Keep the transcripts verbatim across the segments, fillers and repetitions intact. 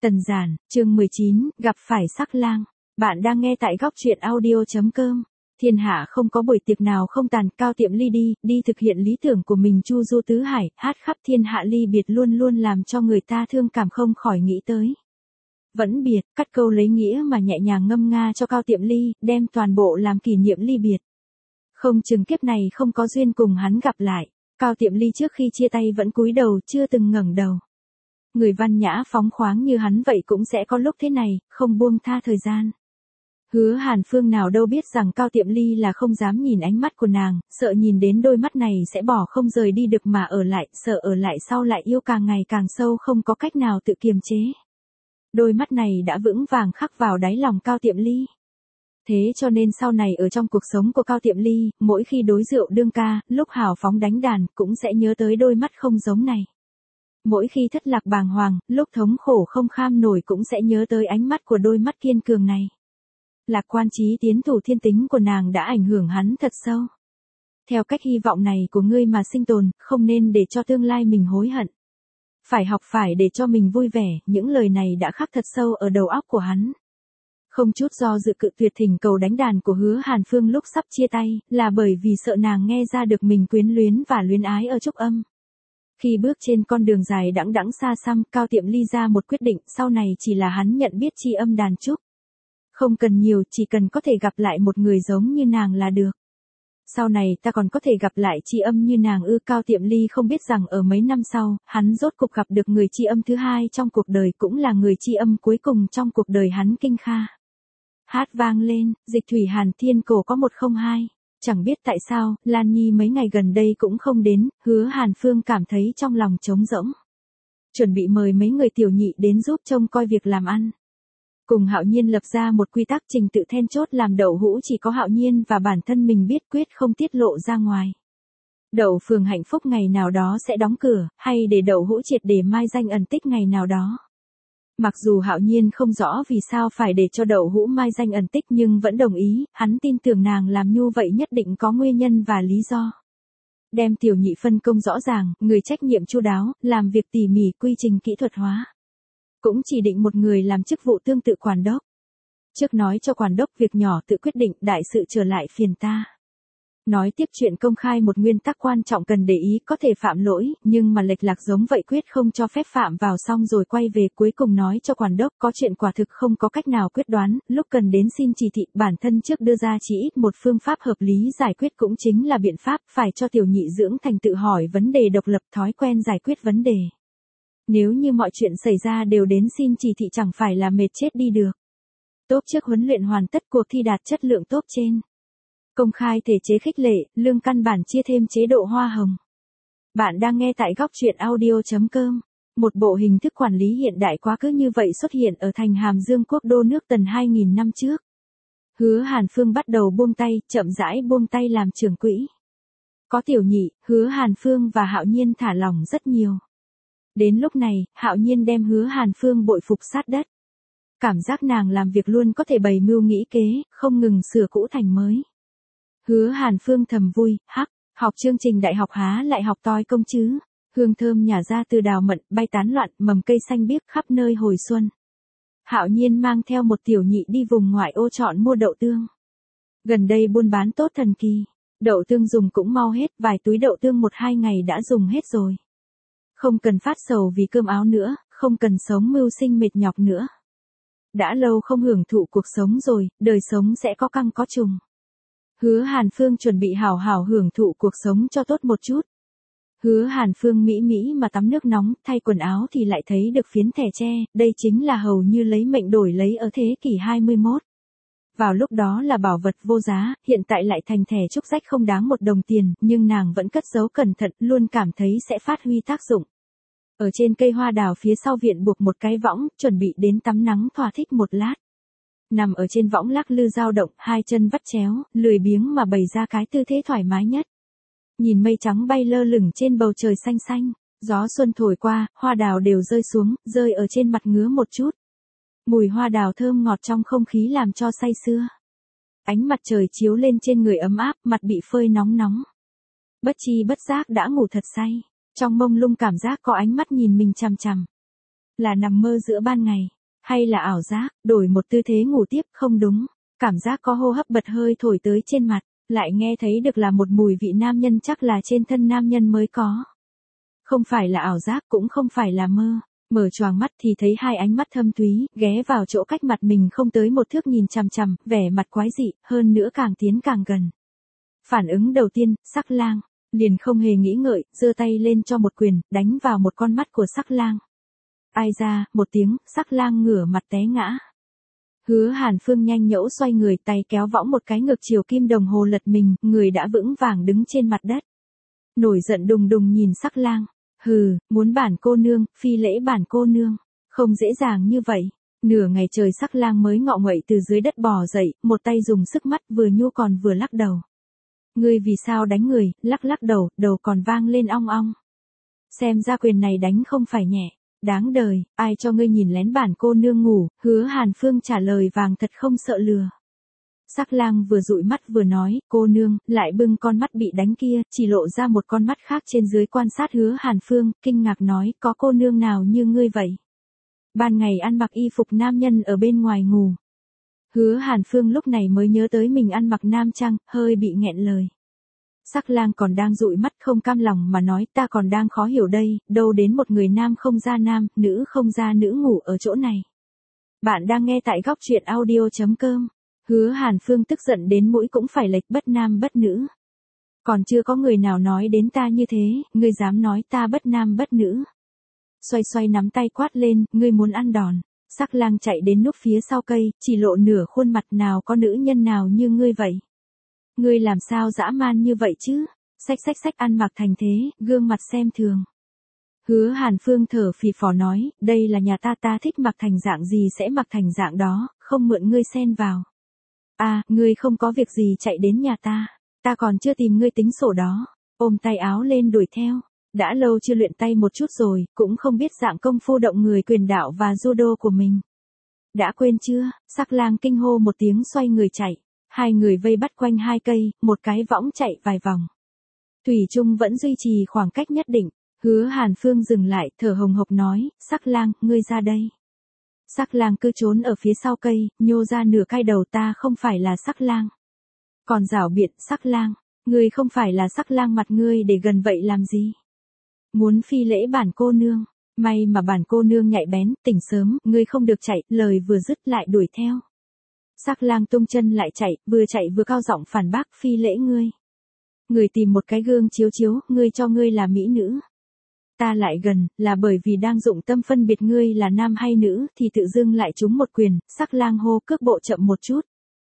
Tần Giản, chương mười chín, gặp phải sắc lang. Bạn đang nghe tại góc truyện audio.com. Thiên hạ không có buổi tiệc nào không tàn, Cao Tiệm Ly đi, đi thực hiện lý tưởng của mình chu du tứ hải, hát khắp thiên hạ ly biệt luôn luôn làm cho người ta thương cảm không khỏi nghĩ tới. Vẫn biệt, cắt câu lấy nghĩa mà nhẹ nhàng ngâm nga cho Cao Tiệm Ly, đem toàn bộ làm kỷ niệm ly biệt. Không chừng kiếp này không có duyên cùng hắn gặp lại, Cao Tiệm Ly trước khi chia tay vẫn cúi đầu chưa từng ngẩng đầu. Người văn nhã phóng khoáng như hắn vậy cũng sẽ có lúc thế này, không buông tha thời gian. Hứa Hàn Phương nào đâu biết rằng Cao Tiệm Ly là không dám nhìn ánh mắt của nàng, sợ nhìn đến đôi mắt này sẽ bỏ không rời đi được mà ở lại, sợ ở lại sau lại yêu càng ngày càng sâu không có cách nào tự kiềm chế. Đôi mắt này đã vững vàng khắc vào đáy lòng Cao Tiệm Ly. Thế cho nên sau này ở trong cuộc sống của Cao Tiệm Ly, mỗi khi đối rượu đương ca, lúc hào phóng đánh đàn, cũng sẽ nhớ tới đôi mắt không giống này. Mỗi khi thất lạc bàng hoàng, lúc thống khổ không kham nổi cũng sẽ nhớ tới ánh mắt của đôi mắt kiên cường này. Lạc quan trí tiến thủ thiên tính của nàng đã ảnh hưởng hắn thật sâu. Theo cách hy vọng này của ngươi mà sinh tồn, không nên để cho tương lai mình hối hận. Phải học phải để cho mình vui vẻ, những lời này đã khắc thật sâu ở đầu óc của hắn. Không chút do dự cự tuyệt thỉnh cầu đánh đàn của Hứa Hàn Phương lúc sắp chia tay, là bởi vì sợ nàng nghe ra được mình quyến luyến và luyến ái ở trúc âm. Khi bước trên con đường dài đẵng đẵng xa xăm, Cao Tiệm Ly ra một quyết định, sau này chỉ là hắn nhận biết chi âm đàn trúc. Không cần nhiều, chỉ cần có thể gặp lại một người giống như nàng là được. Sau này ta còn có thể gặp lại chi âm như nàng ư? Cao Tiệm Ly không biết rằng ở mấy năm sau, hắn rốt cục gặp được người chi âm thứ hai trong cuộc đời, cũng là người chi âm cuối cùng trong cuộc đời hắn. Kinh Kha. Hát vang lên, Dịch thủy Hàn Thiên cổ có một không hai. Chẳng biết tại sao, Lan Nhi mấy ngày gần đây cũng không đến, Hứa Hàn Phương cảm thấy trong lòng trống rỗng. Chuẩn bị mời mấy người tiểu nhị đến giúp trông coi việc làm ăn. Cùng Hạo Nhiên lập ra một quy tắc trình tự then chốt, làm đậu hũ chỉ có Hạo Nhiên và bản thân mình biết, quyết không tiết lộ ra ngoài. Đậu phường Hạnh Phúc ngày nào đó sẽ đóng cửa, hay để đậu hũ triệt để mai danh ẩn tích ngày nào đó. Mặc dù Hạo Nhiên không rõ vì sao phải để cho đậu hũ mai danh ẩn tích nhưng vẫn đồng ý, hắn tin tưởng nàng làm như vậy nhất định có nguyên nhân và lý do. Đem tiểu nhị phân công rõ ràng, người trách nhiệm chu đáo, làm việc tỉ mỉ, quy trình kỹ thuật hóa. Cũng chỉ định một người làm chức vụ tương tự quản đốc. Trước nói cho quản đốc việc nhỏ tự quyết định, đại sự trở lại phiền ta. Nói tiếp chuyện công khai một nguyên tắc quan trọng cần để ý, có thể phạm lỗi, nhưng mà lệch lạc giống vậy quyết không cho phép phạm vào, xong rồi quay về cuối cùng nói cho quản đốc có chuyện quả thực không có cách nào quyết đoán, lúc cần đến xin chỉ thị, bản thân trước đưa ra chỉ ít một phương pháp hợp lý giải quyết cũng chính là biện pháp, phải cho tiểu nhị dưỡng thành tự hỏi vấn đề độc lập, thói quen giải quyết vấn đề. Nếu như mọi chuyện xảy ra đều đến xin chỉ thị chẳng phải là mệt chết đi được. Tốt trước huấn luyện hoàn tất, cuộc thi đạt chất lượng tốt trên. Công khai thể chế khích lệ, lương căn bản chia thêm chế độ hoa hồng. Bạn đang nghe tại góc truyện audio.com. Một bộ hình thức quản lý hiện đại quá cứ như vậy xuất hiện ở thành Hàm Dương quốc đô nước Tần hai nghìn năm trước. Hứa Hàn Phương bắt đầu buông tay, chậm rãi buông tay làm trưởng quỹ. Có tiểu nhị, Hứa Hàn Phương và Hạo Nhiên thả lỏng rất nhiều. Đến lúc này, Hạo Nhiên đem Hứa Hàn Phương bội phục sát đất. Cảm giác nàng làm việc luôn có thể bày mưu nghĩ kế, không ngừng sửa cũ thành mới. Hứa Hàn Phương thầm vui, hắc, học chương trình đại học há lại học toi công chứ. Hương thơm nhả ra từ đào mận, bay tán loạn, mầm cây xanh biếc khắp nơi hồi xuân. Hạo Nhiên mang theo một tiểu nhị đi vùng ngoại ô chọn mua đậu tương. Gần đây buôn bán tốt thần kỳ, đậu tương dùng cũng mau hết, vài túi đậu tương một hai ngày đã dùng hết rồi. Không cần phát sầu vì cơm áo nữa, không cần sống mưu sinh mệt nhọc nữa. Đã lâu không hưởng thụ cuộc sống rồi, đời sống sẽ có căng có trùng. Hứa Hàn Phương chuẩn bị hào hào hưởng thụ cuộc sống cho tốt một chút. Hứa Hàn Phương mỹ mỹ mà tắm nước nóng, thay quần áo thì lại thấy được phiến thẻ tre, đây chính là hầu như lấy mệnh đổi lấy ở thế kỷ hai mươi mốt. Vào lúc đó là bảo vật vô giá, hiện tại lại thành thẻ trúc rách không đáng một đồng tiền, nhưng nàng vẫn cất giấu cẩn thận, luôn cảm thấy sẽ phát huy tác dụng. Ở trên cây hoa đào phía sau viện buộc một cái võng, chuẩn bị đến tắm nắng thỏa thích một lát. Nằm ở trên võng lắc lư dao động, hai chân vắt chéo, lười biếng mà bày ra cái tư thế thoải mái nhất. Nhìn mây trắng bay lơ lửng trên bầu trời xanh xanh, gió xuân thổi qua, hoa đào đều rơi xuống, rơi ở trên mặt ngứa một chút. Mùi hoa đào thơm ngọt trong không khí làm cho say sưa. Ánh mặt trời chiếu lên trên người ấm áp, mặt bị phơi nóng nóng. Bất chi bất giác đã ngủ thật say, trong mông lung cảm giác có ánh mắt nhìn mình chằm chằm. Là nằm mơ giữa ban ngày, hay là ảo giác, đổi một tư thế ngủ tiếp, không đúng. Cảm giác có hô hấp bật hơi thổi tới trên mặt, lại nghe thấy được là một mùi vị nam nhân chắc là trên thân nam nhân mới có. Không phải là ảo giác cũng không phải là mơ. Mở choàng mắt thì thấy hai ánh mắt thâm thúy, ghé vào chỗ cách mặt mình không tới một thước nhìn chằm chằm, vẻ mặt quái dị, hơn nữa càng tiến càng gần. Phản ứng đầu tiên, Sắc Lang, liền không hề nghĩ ngợi, giơ tay lên cho một quyền, đánh vào một con mắt của Sắc Lang. Ai ra, một tiếng, Sắc Lang ngửa mặt té ngã. Hứa Hàn Phương nhanh nhẩu xoay người, tay kéo võng một cái ngược chiều kim đồng hồ lật mình, người đã vững vàng đứng trên mặt đất. Nổi giận đùng đùng nhìn Sắc Lang. Hừ, muốn bản cô nương, phi lễ bản cô nương. Không dễ dàng như vậy. Nửa ngày trời Sắc Lang mới ngọ nguậy từ dưới đất bò dậy, một tay dùng sức mắt vừa nhu còn vừa lắc đầu. Ngươi vì sao đánh người, lắc lắc đầu, đầu còn vang lên ong ong. Xem ra quyền này đánh không phải nhẹ. Đáng đời, ai cho ngươi nhìn lén bản cô nương ngủ, Hứa Hàn Phương trả lời vàng thật không sợ lừa. Sắc Lang vừa dụi mắt vừa nói, cô nương, lại bưng con mắt bị đánh kia, chỉ lộ ra một con mắt khác trên dưới quan sát Hứa Hàn Phương, kinh ngạc nói, có cô nương nào như ngươi vậy? Ban ngày ăn mặc y phục nam nhân ở bên ngoài ngủ. Hứa Hàn Phương lúc này mới nhớ tới mình ăn mặc nam trang, hơi bị nghẹn lời. Sắc Lang còn đang dụi mắt không cam lòng mà nói, ta còn đang khó hiểu đây, đâu đến một người nam không ra nam, nữ không ra nữ ngủ ở chỗ này. Bạn đang nghe tại góc truyện audio chấm com. Hứa Hàn Phương tức giận đến mũi cũng phải lệch, bất nam bất nữ. Còn chưa có người nào nói đến ta như thế, ngươi dám nói ta bất nam bất nữ. Xoay xoay nắm tay quát lên, ngươi muốn ăn đòn. Sắc Lang chạy đến núp phía sau cây, chỉ lộ nửa khuôn mặt, nào có nữ nhân nào như ngươi vậy. Ngươi làm sao dã man như vậy chứ? Xách xách xách ăn mặc thành thế, gương mặt xem thường. Hứa Hàn Phương thở phì phò nói, đây là nhà ta, ta thích mặc thành dạng gì sẽ mặc thành dạng đó, không mượn ngươi xen vào. À, ngươi không có việc gì chạy đến nhà ta, ta còn chưa tìm ngươi tính sổ đó. Ôm tay áo lên đuổi theo. Đã lâu chưa luyện tay một chút rồi, cũng không biết dạng công phu động người quyền đạo và judo của mình. Đã quên chưa? Sắc Lang kinh hô một tiếng xoay người chạy. Hai người vây bắt quanh hai cây, một cái võng chạy vài vòng. Thủy chung vẫn duy trì khoảng cách nhất định. Hứa Hàn Phương dừng lại, thở hồng hộc nói, Sắc Lang, ngươi ra đây. Sắc Lang cứ trốn ở phía sau cây, nhô ra nửa cái đầu, ta không phải là Sắc Lang. Còn giảo biện, Sắc Lang, ngươi không phải là Sắc Lang, mặt ngươi để gần vậy làm gì? Muốn phi lễ bản cô nương, may mà bản cô nương nhạy bén, tỉnh sớm, ngươi không được chạy, lời vừa dứt lại đuổi theo. Sắc Lang tung chân lại chạy, vừa chạy vừa cao giọng phản bác, phi lễ ngươi. Người tìm một cái gương chiếu chiếu, ngươi cho ngươi là mỹ nữ. Ta lại gần, là bởi vì đang dụng tâm phân biệt ngươi là nam hay nữ, thì tự dưng lại trúng một quyền. Sắc Lang hô, cước bộ chậm một chút.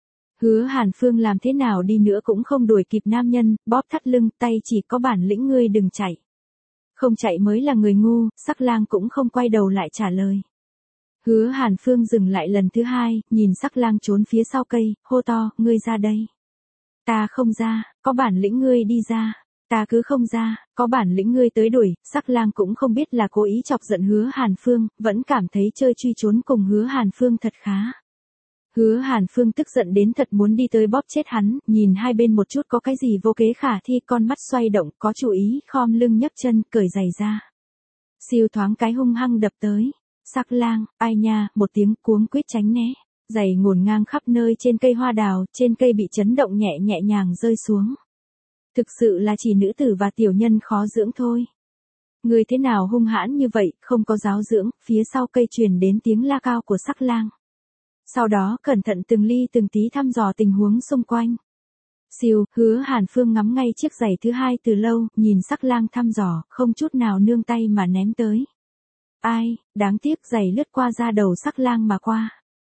Hứa Hàn Phương làm thế nào đi nữa cũng không đuổi kịp nam nhân, bóp thắt lưng, tay chỉ có bản lĩnh ngươi đừng chạy. Không chạy mới là người ngu. Sắc Lang cũng không quay đầu lại trả lời. Hứa Hàn Phương dừng lại lần thứ hai, nhìn Sắc Lang trốn phía sau cây, hô to, ngươi ra đây. Ta không ra, có bản lĩnh ngươi đi ra. Ta cứ không ra, có bản lĩnh ngươi tới đuổi. Sắc Lang cũng không biết là cố ý chọc giận Hứa Hàn Phương, vẫn cảm thấy chơi truy trốn cùng Hứa Hàn Phương thật khá. Hứa Hàn Phương tức giận đến thật muốn đi tới bóp chết hắn, nhìn hai bên một chút có cái gì vô kế khả thi, con mắt xoay động, có chú ý, khom lưng nhấc chân, cởi giày ra. Siêu thoáng cái hung hăng đập tới. Sắc Lang, ai nha, một tiếng cuống quýt tránh né. Giày ngổn ngang khắp nơi trên cây hoa đào, trên cây bị chấn động nhẹ nhẹ nhàng rơi xuống. Thực sự là chỉ nữ tử và tiểu nhân khó dưỡng thôi. Người thế nào hung hãn như vậy, không có giáo dưỡng, phía sau cây truyền đến tiếng la cao của Sắc Lang. Sau đó cẩn thận từng ly từng tí thăm dò tình huống xung quanh. Siêu, Hứa Hàn Phương ngắm ngay chiếc giày thứ hai từ lâu, nhìn Sắc Lang thăm dò, không chút nào nương tay mà ném tới. Ai, đáng tiếc giày lướt qua da đầu Sắc Lang mà qua.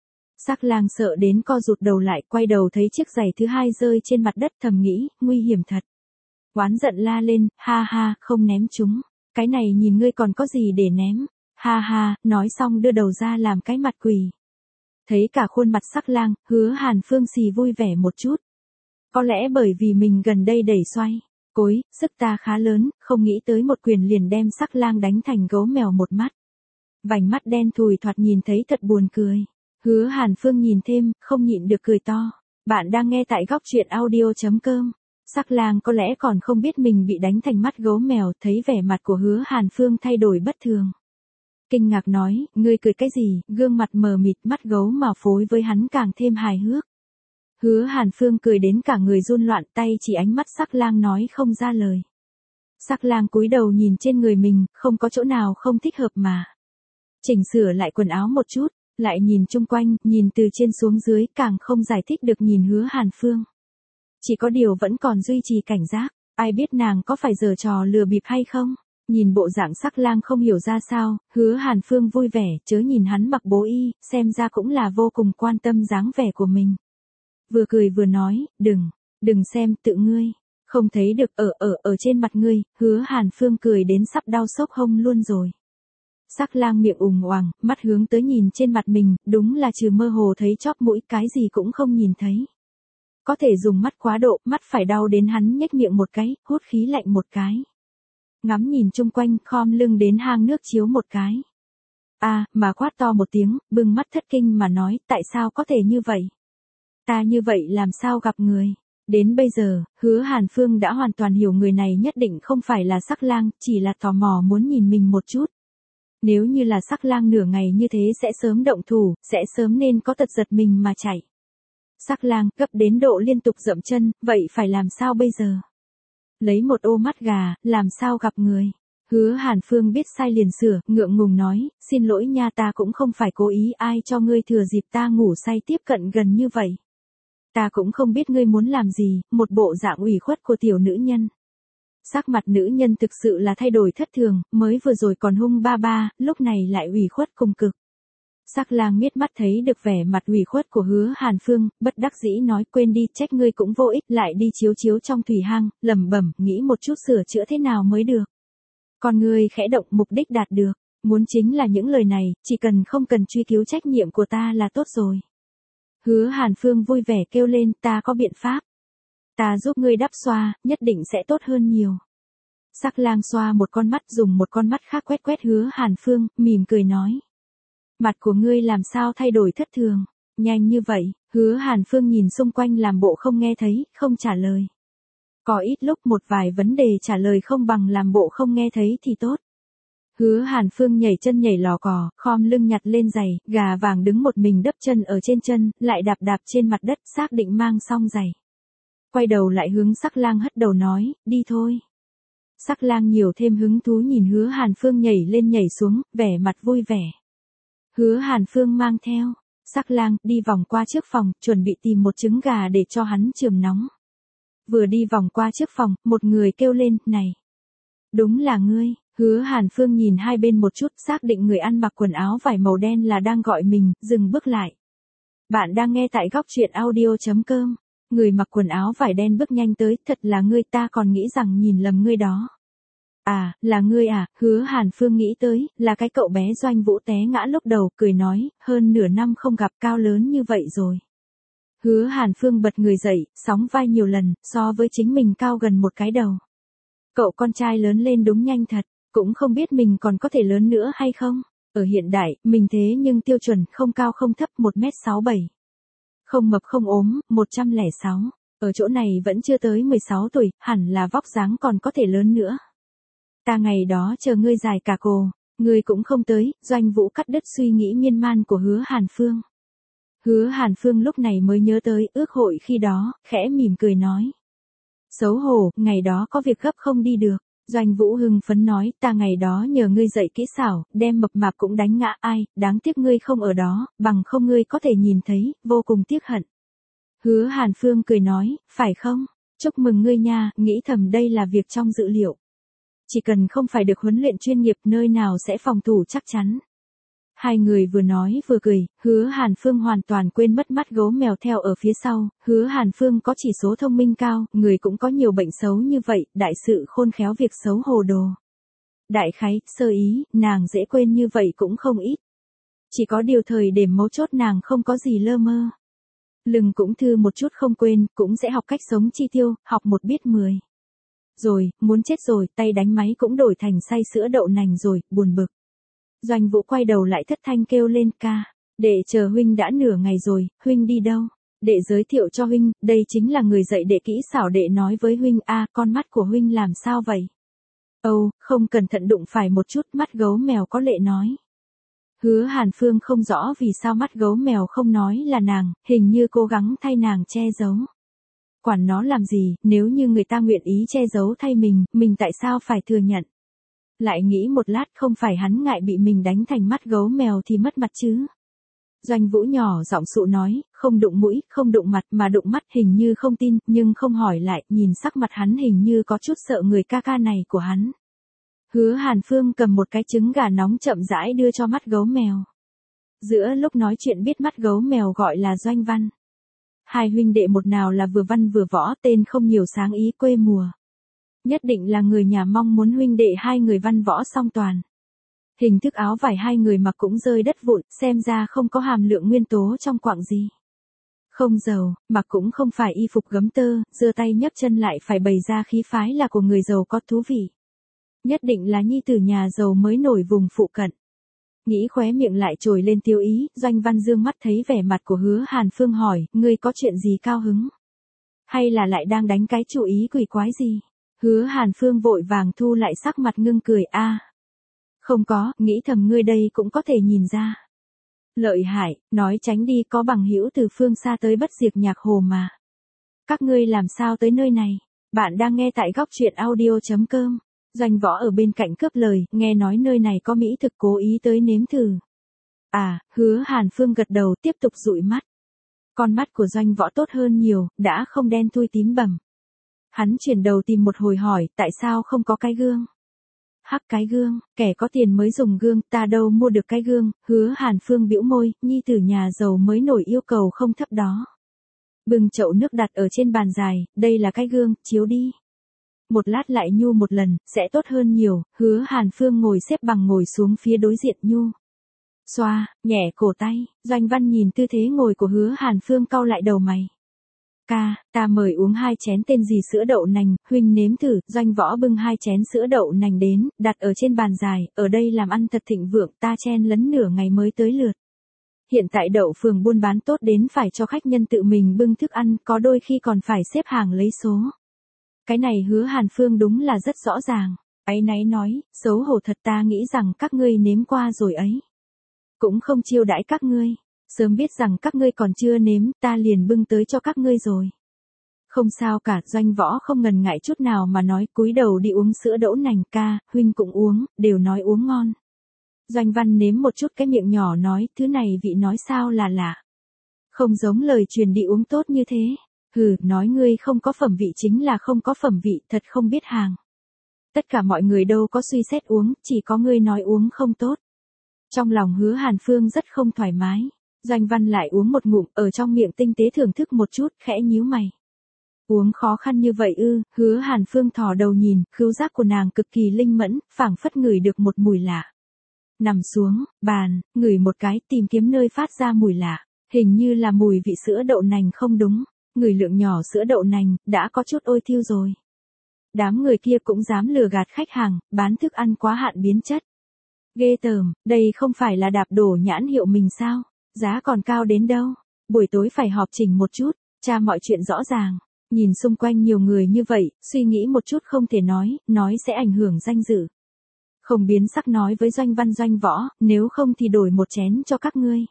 Sắc Lang sợ đến co rụt đầu lại, quay đầu thấy chiếc giày thứ hai rơi trên mặt đất, thầm nghĩ, nguy hiểm thật. Oán giận la lên, ha ha, không ném chúng. Cái này nhìn ngươi còn có gì để ném. Ha ha, nói xong đưa đầu ra làm cái mặt quỳ. Thấy cả khuôn mặt Sắc Lang, Hứa Hàn Phương xì vui vẻ một chút. Có lẽ bởi vì mình gần đây đẩy xoay. Cối, sức ta khá lớn, không nghĩ tới một quyền liền đem Sắc Lang đánh thành gấu mèo một mắt. Vành mắt đen thùi thoạt nhìn thấy thật buồn cười. Hứa Hàn Phương nhìn thêm, không nhịn được cười to. Bạn đang nghe tại góc truyện audio chấm com. Sắc Lang có lẽ còn không biết mình bị đánh thành mắt gấu mèo, thấy vẻ mặt của Hứa Hàn Phương thay đổi bất thường. Kinh ngạc nói, ngươi cười cái gì, gương mặt mờ mịt, mắt gấu mào phối với hắn càng thêm hài hước. Hứa Hàn Phương cười đến cả người run loạn, tay chỉ ánh mắt Sắc Lang nói không ra lời. Sắc Lang cúi đầu nhìn trên người mình, không có chỗ nào không thích hợp mà. Chỉnh sửa lại quần áo một chút, lại nhìn chung quanh, nhìn từ trên xuống dưới, càng không giải thích được nhìn Hứa Hàn Phương. Chỉ có điều vẫn còn duy trì cảnh giác, ai biết nàng có phải giở trò lừa bịp hay không? Nhìn bộ dạng Sắc Lang không hiểu ra sao, Hứa Hàn Phương vui vẻ, chớ nhìn hắn mặc bố y, xem ra cũng là vô cùng quan tâm dáng vẻ của mình. Vừa cười vừa nói, đừng, đừng xem, tự ngươi, không thấy được ở ở ở trên mặt ngươi, Hứa Hàn Phương cười đến sắp đau sốc hông luôn rồi. Sắc Lang miệng ùng oàng, mắt hướng tới nhìn trên mặt mình, đúng là trừ mơ hồ thấy chóp mũi, cái gì cũng không nhìn thấy. Có thể dùng mắt quá độ, mắt phải đau đến hắn nhếch miệng một cái, hút khí lạnh một cái. Ngắm nhìn chung quanh, khom lưng đến hang nước chiếu một cái. À, mà quát to một tiếng, bưng mắt thất kinh mà nói, tại sao có thể như vậy? Ta như vậy làm sao gặp người? Đến bây giờ, Hứa Hàn Phương đã hoàn toàn hiểu người này nhất định không phải là Sắc Lang, chỉ là tò mò muốn nhìn mình một chút. Nếu như là Sắc Lang nửa ngày như thế sẽ sớm động thủ, sẽ sớm nên có tật giật mình mà chạy. Sắc Lang gấp đến độ liên tục dậm chân, vậy phải làm sao bây giờ? Lấy một ô mắt gà, làm sao gặp người? Hứa Hàn Phương biết sai liền sửa, ngượng ngùng nói, xin lỗi nha, ta cũng không phải cố ý, ai cho ngươi thừa dịp ta ngủ say tiếp cận gần như vậy. Ta cũng không biết ngươi muốn làm gì, một bộ dạng ủy khuất của tiểu nữ nhân. Sắc mặt nữ nhân thực sự là thay đổi thất thường, mới vừa rồi còn hung ba ba, lúc này lại ủy khuất cùng cực. Sắc Lang miết mắt thấy được vẻ mặt ủy khuất của Hứa Hàn Phương, bất đắc dĩ nói, quên đi, trách ngươi cũng vô ích, lại đi chiếu chiếu trong thủy hang, lẩm bẩm, nghĩ một chút sửa chữa thế nào mới được. Còn ngươi khẽ động, mục đích đạt được, muốn chính là những lời này, chỉ cần không cần truy cứu trách nhiệm của ta là tốt rồi. Hứa Hàn Phương vui vẻ kêu lên, ta có biện pháp. Ta giúp ngươi đắp xoa, nhất định sẽ tốt hơn nhiều. Sắc Lang xoa một con mắt, dùng một con mắt khác quét quét Hứa Hàn Phương, mỉm cười nói. Mặt của ngươi làm sao thay đổi thất thường, nhanh như vậy? Hứa Hàn Phương nhìn xung quanh làm bộ không nghe thấy, không trả lời. Có ít lúc một vài vấn đề trả lời không bằng làm bộ không nghe thấy thì tốt. Hứa Hàn Phương nhảy chân nhảy lò cò, khom lưng nhặt lên giày, gà vàng đứng một mình đấp chân ở trên chân, lại đạp đạp trên mặt đất, xác định mang xong giày. Quay đầu lại hướng Sắc Lang hất đầu nói, đi thôi. Sắc Lang nhiều thêm hứng thú nhìn Hứa Hàn Phương nhảy lên nhảy xuống, vẻ mặt vui vẻ. Hứa Hàn Phương mang theo, Sắc Lang đi vòng qua trước phòng, chuẩn bị tìm một trứng gà để cho hắn chườm nóng. Vừa đi vòng qua trước phòng, một người kêu lên, này. Đúng là ngươi. Hứa Hàn Phương nhìn hai bên một chút, xác định người ăn mặc quần áo vải màu đen là đang gọi mình, dừng bước lại. Bạn đang nghe tại góc truyện audio chấm com. Người mặc quần áo vải đen bước nhanh tới, thật là ngươi, ta còn nghĩ rằng nhìn lầm ngươi đó. À, là ngươi à? Hứa Hàn Phương nghĩ tới, là cái cậu bé Doanh Vũ té ngã lúc đầu, cười nói, hơn nửa năm không gặp, cao lớn như vậy rồi. Hứa Hàn Phương bật người dậy, sóng vai nhiều lần, so với chính mình cao gần một cái đầu. Cậu con trai lớn lên đúng nhanh thật, cũng không biết mình còn có thể lớn nữa hay không. Ở hiện đại, mình thế nhưng tiêu chuẩn không cao không thấp, một mét sáu bảy. Không mập không ốm, một trăm lẻ sáu. Ở chỗ này vẫn chưa tới mười sáu tuổi, hẳn là vóc dáng còn có thể lớn nữa. Ta ngày đó chờ ngươi dài cả cổ, ngươi cũng không tới. Doanh Vũ cắt đứt suy nghĩ miên man của Hứa Hàn Phương. Hứa Hàn Phương lúc này mới nhớ tới ước hội khi đó, khẽ mỉm cười nói. Xấu hổ, ngày đó có việc gấp không đi được. Doanh Vũ hưng phấn nói, ta ngày đó nhờ ngươi dạy kỹ xảo, đem mập mạp cũng đánh ngã, ai, đáng tiếc ngươi không ở đó, bằng không ngươi có thể nhìn thấy, vô cùng tiếc hận. Hứa Hàn Phương cười nói, phải không? Chúc mừng ngươi nha, nghĩ thầm đây là việc trong dự liệu. Chỉ cần không phải được huấn luyện chuyên nghiệp, nơi nào sẽ phòng thủ chắc chắn. Hai người vừa nói vừa cười, Hứa Hàn Phương hoàn toàn quên mất mắt gấu mèo theo ở phía sau. Hứa Hàn Phương có chỉ số thông minh cao, người cũng có nhiều bệnh xấu như vậy, đại sự khôn khéo việc xấu hồ đồ. Đại khái, sơ ý, nàng dễ quên như vậy cũng không ít. Chỉ có điều thời điểm mấu chốt nàng không có gì lơ mơ. Lưng cũng thư một chút không quên, cũng sẽ học cách sống chi tiêu, học một biết mười. Rồi, muốn chết rồi, tay đánh máy cũng đổi thành say sữa đậu nành rồi, buồn bực. Doanh Vũ quay đầu lại thất thanh kêu lên, ca, đệ chờ huynh đã nửa ngày rồi, huynh đi đâu? Đệ giới thiệu cho huynh, đây chính là người dạy đệ kỹ xảo. Đệ nói với huynh, a, con mắt của huynh làm sao vậy? Âu, không cẩn thận đụng phải một chút, mắt gấu mèo có lệ nói. Hứa Hàn Phương không rõ vì sao mắt gấu mèo không nói là nàng, hình như cố gắng thay nàng che giấu. Quản nó làm gì, nếu như người ta nguyện ý che giấu thay mình, mình tại sao phải thừa nhận? Lại nghĩ một lát, không phải hắn ngại bị mình đánh thành mắt gấu mèo thì mất mặt chứ. Doanh Vũ nhỏ giọng sụ nói, không đụng mũi, không đụng mặt mà đụng mắt, hình như không tin, nhưng không hỏi lại, nhìn sắc mặt hắn hình như có chút sợ người ca ca này của hắn. Hứa Hàn Phương cầm một cái trứng gà nóng chậm rãi đưa cho mắt gấu mèo. Giữa lúc nói chuyện biết mắt gấu mèo gọi là Doanh Văn. Hai huynh đệ một nào là vừa văn vừa võ, tên không nhiều sáng ý, quê mùa. Nhất định là người nhà mong muốn huynh đệ hai người văn võ song toàn. Hình thức áo vải hai người mặc cũng rơi đất vụn, xem ra không có hàm lượng nguyên tố trong quặng gì. Không giàu, mặc cũng không phải y phục gấm tơ, giơ tay nhấc chân lại phải bày ra khí phái là của người giàu có thú vị. Nhất định là nhi tử nhà giàu mới nổi vùng phụ cận. Nghĩ khóe miệng lại trồi lên tiêu ý, Doanh Văn dương mắt thấy vẻ mặt của Hứa Hàn Phương hỏi, ngươi có chuyện gì cao hứng? Hay là lại đang đánh cái chủ ý quỷ quái gì? Hứa Hàn Phương vội vàng thu lại sắc mặt ngưng cười, a, không có, nghĩ thầm ngươi đây cũng có thể nhìn ra. Lợi hại, nói tránh đi, có bằng hữu từ phương xa tới bất diệt nhạc hồ mà. Các ngươi làm sao tới nơi này? Bạn đang nghe tại góc truyện audio.com. Doanh Võ ở bên cạnh cướp lời, nghe nói nơi này có mỹ thực cố ý tới nếm thử. À, Hứa Hàn Phương gật đầu tiếp tục dụi mắt. Con mắt của Doanh Võ tốt hơn nhiều, đã không đen thui tím bầm. Hắn chuyển đầu tìm một hồi hỏi, tại sao không có cái gương? Hắc cái gương, kẻ có tiền mới dùng gương, ta đâu mua được cái gương, Hứa Hàn Phương bĩu môi, nhi tử nhà giàu mới nổi yêu cầu không thấp đó. Bưng chậu nước đặt ở trên bàn dài, đây là cái gương, chiếu đi. Một lát lại nhu một lần, sẽ tốt hơn nhiều, Hứa Hàn Phương ngồi xếp bằng ngồi xuống phía đối diện nhu. Xoa, nhẹ cổ tay, Doanh Văn nhìn tư thế ngồi của Hứa Hàn Phương cau lại đầu mày. Ca, ta mời uống hai chén tên gì sữa đậu nành, huynh nếm thử, Doanh Võ bưng hai chén sữa đậu nành đến, đặt ở trên bàn dài, ở đây làm ăn thật thịnh vượng, ta chen lấn nửa ngày mới tới lượt. Hiện tại đậu phường buôn bán tốt đến phải cho khách nhân tự mình bưng thức ăn, có đôi khi còn phải xếp hàng lấy số. Cái này Hứa Hàn Phương đúng là rất rõ ràng, áy náy nói, xấu hổ thật, ta nghĩ rằng các ngươi nếm qua rồi ấy. Cũng không chiêu đãi các ngươi. Sớm biết rằng các ngươi còn chưa nếm, ta liền bưng tới cho các ngươi rồi. Không sao cả, Doanh Võ không ngần ngại chút nào mà nói, cúi đầu đi uống sữa đậu nành, ca, huynh cũng uống, đều nói uống ngon. Doanh Văn nếm một chút cái miệng nhỏ nói, thứ này vị nói sao là lạ. Không giống lời truyền đi uống tốt như thế. Hừ, nói ngươi không có phẩm vị chính là không có phẩm vị, thật không biết hàng. Tất cả mọi người đâu có suy xét uống, chỉ có ngươi nói uống không tốt. Trong lòng Hứa Hàn Phương rất không thoải mái. Doanh Văn lại uống một ngụm, ở trong miệng tinh tế thưởng thức một chút, khẽ nhíu mày. Uống khó khăn như vậy ư? Hứa Hàn Phương thò đầu nhìn, khứu giác của nàng cực kỳ linh mẫn, phảng phất ngửi được một mùi lạ. Nằm xuống, bàn, ngửi một cái, tìm kiếm nơi phát ra mùi lạ, hình như là mùi vị sữa đậu nành không đúng, ngửi lượng nhỏ sữa đậu nành, đã có chút ôi thiêu rồi. Đám người kia cũng dám lừa gạt khách hàng, bán thức ăn quá hạn biến chất. Ghê tởm, đây không phải là đạp đổ nhãn hiệu mình sao? Giá còn cao đến đâu? Buổi tối phải họp chỉnh một chút, tra mọi chuyện rõ ràng. Nhìn xung quanh nhiều người như vậy, suy nghĩ một chút không thể nói, nói sẽ ảnh hưởng danh dự. Không biến sắc nói với Doanh Văn Doanh Võ, nếu không thì đổi một chén cho các ngươi.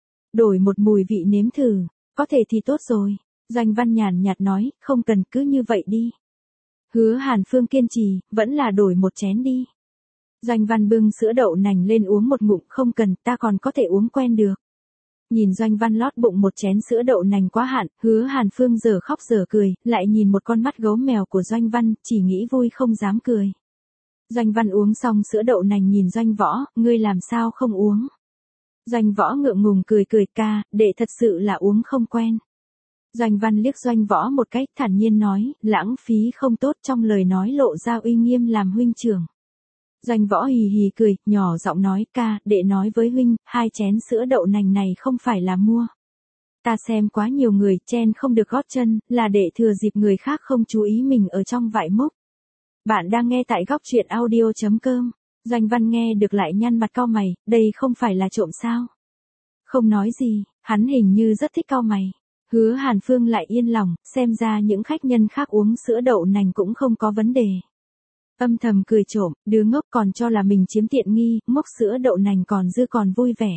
Đổi một mùi vị nếm thử, có thể thì tốt rồi. Doanh Văn nhàn nhạt nói, không cần cứ như vậy đi. Hứa Hàn Phương kiên trì, vẫn là đổi một chén đi. Doanh Văn bưng sữa đậu nành lên uống một ngụm, không cần, ta còn có thể uống quen được. Nhìn Doanh Văn lót bụng một chén sữa đậu nành quá hạn, Hứa Hàn Phương giờ khóc giờ cười, lại nhìn một con mắt gấu mèo của Doanh Văn, chỉ nghĩ vui không dám cười. Doanh Văn uống xong sữa đậu nành nhìn Doanh Võ, ngươi làm sao không uống? Doanh Võ ngượng ngùng cười cười, ca, đệ thật sự là uống không quen. Doanh Văn liếc Doanh Võ một cách thản nhiên nói, lãng phí không tốt, trong lời nói lộ ra uy nghiêm làm huynh trưởng. Doanh Võ hì hì cười, nhỏ giọng nói, ca, đệ nói với huynh, hai chén sữa đậu nành này không phải là mua. Ta xem quá nhiều người, chen không được gót chân, là để thừa dịp người khác không chú ý mình ở trong vải mốc. Bạn đang nghe tại góc truyện audio.com. Doanh Văn nghe được lại nhăn mặt cau mày, đây không phải là trộm sao? Không nói gì, hắn hình như rất thích cau mày. Hứa Hàn Phương lại yên lòng, xem ra những khách nhân khác uống sữa đậu nành cũng không có vấn đề. Âm thầm cười trộm, đứa ngốc còn cho là mình chiếm tiện nghi, mốc sữa đậu nành còn dư còn vui vẻ.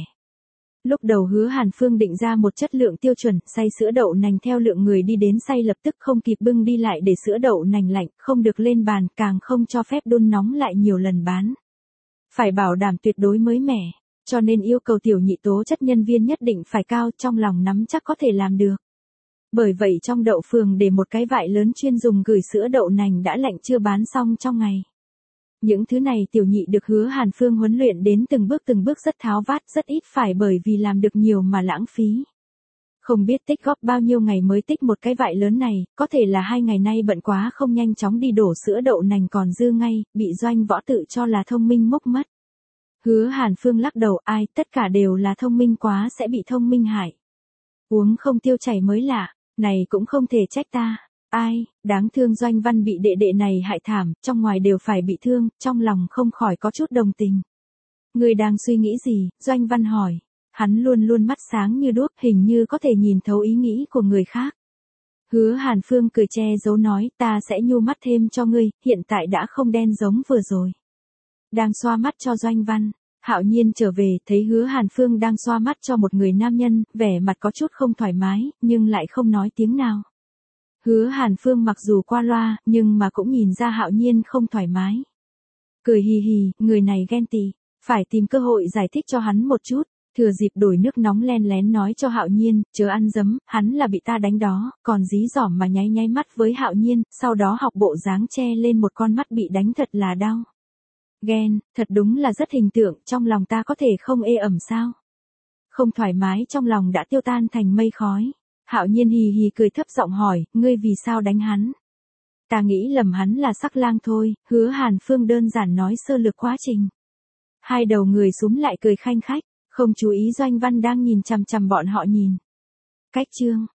Lúc đầu Hứa Hàn Phương định ra một chất lượng tiêu chuẩn, xay sữa đậu nành theo lượng người đi đến xay lập tức không kịp bưng đi lại để sữa đậu nành lạnh, không được lên bàn, càng không cho phép đun nóng lại nhiều lần bán. Phải bảo đảm tuyệt đối mới mẻ, cho nên yêu cầu tiểu nhị tố chất nhân viên nhất định phải cao, trong lòng nắm chắc có thể làm được. Bởi vậy trong đậu phường để một cái vại lớn chuyên dùng gửi sữa đậu nành đã lạnh chưa bán xong trong ngày. Những thứ này tiểu nhị được Hứa Hàn Phương huấn luyện đến từng bước từng bước rất tháo vát, rất ít phải bởi vì làm được nhiều mà lãng phí. Không biết tích góp bao nhiêu ngày mới tích một cái vại lớn này, có thể là hai ngày nay bận quá không nhanh chóng đi đổ sữa đậu nành còn dư ngay, bị Doanh Võ tự cho là thông minh mốc mất. Hứa Hàn Phương lắc đầu, ai, tất cả đều là thông minh quá sẽ bị thông minh hại. Uống không tiêu chảy mới lạ, này cũng không thể trách ta. Ai, đáng thương Doanh Văn bị đệ đệ này hại thảm, trong ngoài đều phải bị thương, trong lòng không khỏi có chút đồng tình. Người đang suy nghĩ gì? Doanh Văn hỏi. Hắn luôn luôn mắt sáng như đuốc, hình như có thể nhìn thấu ý nghĩ của người khác. Hứa Hàn Phương cười che giấu nói, ta sẽ nhu mắt thêm cho ngươi, hiện tại đã không đen giống vừa rồi. Đang xoa mắt cho Doanh Văn, Hạo Nhiên trở về, thấy Hứa Hàn Phương đang xoa mắt cho một người nam nhân, vẻ mặt có chút không thoải mái, nhưng lại không nói tiếng nào. Hứa Hàn Phương mặc dù qua loa, nhưng mà cũng nhìn ra Hạo Nhiên không thoải mái. Cười hì hì, người này ghen tị, phải tìm cơ hội giải thích cho hắn một chút, thừa dịp đổi nước nóng len lén nói cho Hạo Nhiên, chớ ăn dấm, hắn là bị ta đánh đó, còn dí dỏm mà nháy nháy mắt với Hạo Nhiên, sau đó học bộ dáng che lên một con mắt bị đánh thật là đau. Ghen, thật đúng là rất hình tượng, trong lòng ta có thể không ê ẩm sao? Không thoải mái trong lòng đã tiêu tan thành mây khói. Hạo Nhiên hì hì cười thấp giọng hỏi, ngươi vì sao đánh hắn? Ta nghĩ lầm hắn là sắc lang thôi, Hứa Hàn Phương đơn giản nói sơ lược quá trình. Hai đầu người súm lại cười khanh khách, không chú ý Doanh Văn đang nhìn chằm chằm bọn họ nhìn. Cách chương